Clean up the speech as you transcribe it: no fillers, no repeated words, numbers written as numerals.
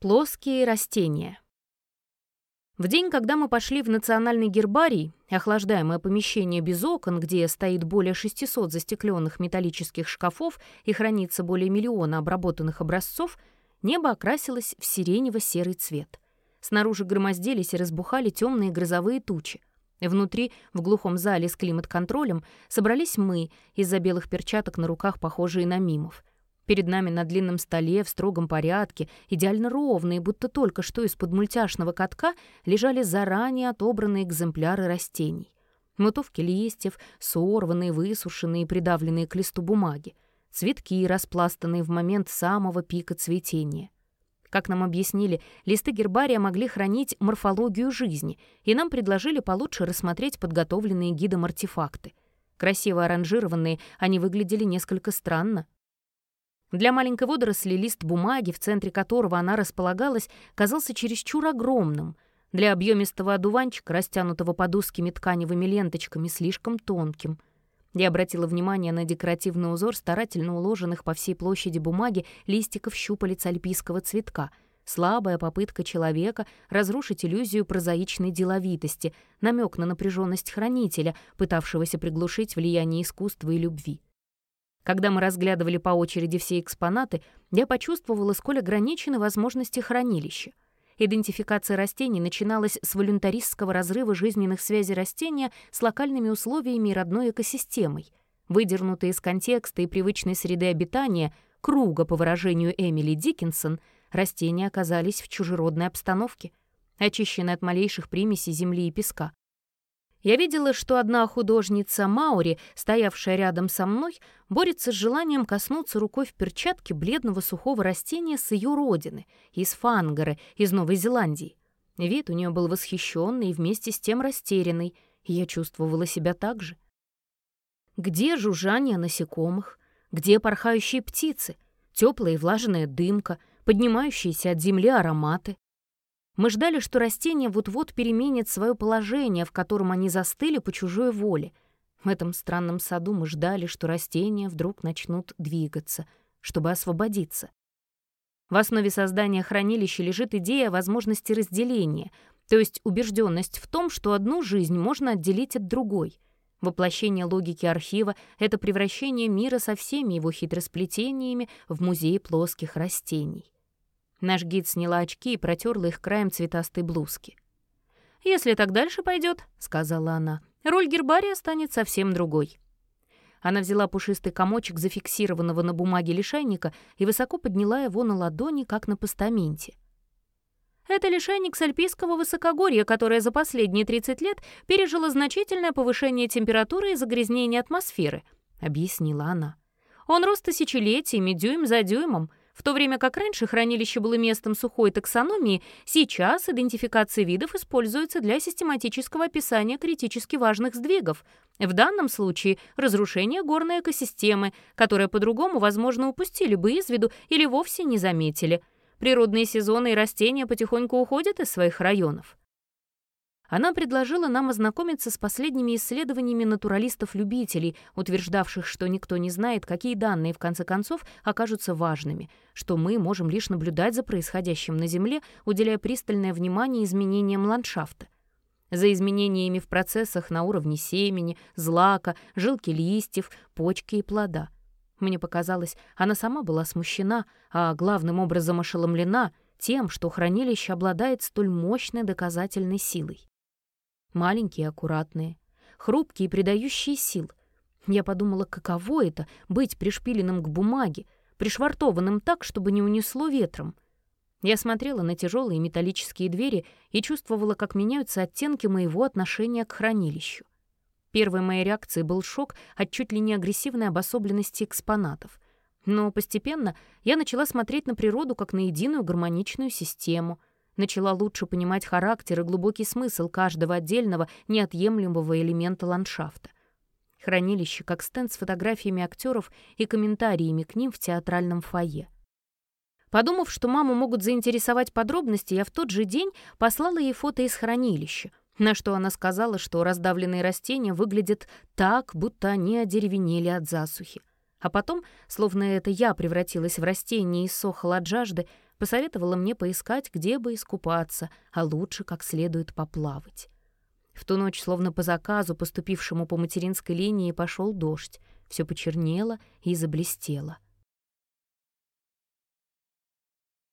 Плоские растения. В день, когда мы пошли в национальный гербарий, охлаждаемое помещение без окон, где стоит более 600 застекленных металлических шкафов и хранится более миллиона обработанных образцов, небо окрасилось в сиренево-серый цвет. Снаружи громоздились и разбухали темные грозовые тучи. Внутри, в глухом зале с климат-контролем, собрались мы, из-за белых перчаток на руках, похожие на мимов. Перед нами на длинном столе в строгом порядке, идеально ровные, будто только что из-под мультяшного катка, лежали заранее отобранные экземпляры растений. Мотовки листьев, сорванные, высушенные и придавленные к листу бумаги. Цветки, распластанные в момент самого пика цветения. Как нам объяснили, листы гербария могли хранить морфологию жизни, и нам предложили получше рассмотреть подготовленные гидом артефакты. Красиво аранжированные, они выглядели несколько странно. Для маленькой водоросли лист бумаги, в центре которого она располагалась, казался чересчур огромным. Для объемистого одуванчика, растянутого под узкими тканевыми ленточками, слишком тонким. Я обратила внимание на декоративный узор старательно уложенных по всей площади бумаги листиков щупалец альпийского цветка. Слабая попытка человека разрушить иллюзию прозаичной деловитости, намек на напряженность хранителя, пытавшегося приглушить влияние искусства и любви. Когда мы разглядывали по очереди все экспонаты, я почувствовала, сколь ограничены возможности хранилища. Идентификация растений начиналась с волюнтаристского разрыва жизненных связей растения с локальными условиями и родной экосистемой. Выдернутые из контекста и привычной среды обитания, круга, по выражению Эмили Диккенсон, растения оказались в чужеродной обстановке, очищены от малейших примесей земли и песка. Я видела, что одна художница Маури, стоявшая рядом со мной, борется с желанием коснуться рукой в перчатке бледного сухого растения с ее родины, из Фангары, из Новой Зеландии. Вид у нее был восхищенный и вместе с тем растерянный, и я чувствовала себя так же. Где жужжание насекомых? Где порхающие птицы? Теплая и влажная дымка, поднимающиеся от земли ароматы? Мы ждали, что растения вот-вот переменят свое положение, в котором они застыли по чужой воле. В этом странном саду мы ждали, что растения вдруг начнут двигаться, чтобы освободиться. В основе создания хранилища лежит идея возможности разделения, то есть убежденность в том, что одну жизнь можно отделить от другой. Воплощение логики архива — это превращение мира со всеми его хитросплетениями в музей плоских растений. Наш гид сняла очки и протерла их краем цветастой блузки. «Если так дальше пойдет, — сказала она, — роль гербария станет совсем другой». Она взяла пушистый комочек зафиксированного на бумаге лишайника и высоко подняла его на ладони, как на постаменте. «Это лишайник с альпийского высокогорья, которое за последние 30 лет пережило значительное повышение температуры и загрязнение атмосферы», — объяснила она. «Он рос тысячелетиями, дюйм за дюймом. В то время как раньше хранилище было местом сухой таксономии, сейчас идентификация видов используется для систематического описания критически важных сдвигов. В данном случае разрушение горной экосистемы, которое по-другому, возможно, упустили бы из виду или вовсе не заметили. Природные сезоны и растения потихоньку уходят из своих районов. Она предложила нам ознакомиться с последними исследованиями натуралистов-любителей, утверждавших, что никто не знает, какие данные в конце концов окажутся важными, что мы можем лишь наблюдать за происходящим на Земле, уделяя пристальное внимание изменениям ландшафта. За изменениями в процессах на уровне семени, злака, жилки листьев, почки и плода. Мне показалось, она сама была смущена, а главным образом ошеломлена тем, что хранилище обладает столь мощной доказательной силой. Маленькие, аккуратные, хрупкие, придающие сил. Я подумала, каково это — быть пришпиленным к бумаге, пришвартованным так, чтобы не унесло ветром. Я смотрела на тяжелые металлические двери и чувствовала, как меняются оттенки моего отношения к хранилищу. Первой моей реакцией был шок от чуть ли не агрессивной обособленности экспонатов. Но постепенно я начала смотреть на природу как на единую гармоничную систему, начала лучше понимать характер и глубокий смысл каждого отдельного неотъемлемого элемента ландшафта. Хранилище как стенд с фотографиями актеров и комментариями к ним в театральном фойе. Подумав, что маму могут заинтересовать подробности, я в тот же день послала ей фото из хранилища, на что она сказала, что раздавленные растения выглядят так, будто они одеревенели от засухи. А потом, словно это я превратилась в растение и иссохла от жажды, Посоветовала мне поискать, где бы искупаться, а лучше как следует поплавать. В ту ночь, словно по заказу, поступившему по материнской линии, пошел дождь. Все почернело и заблестело.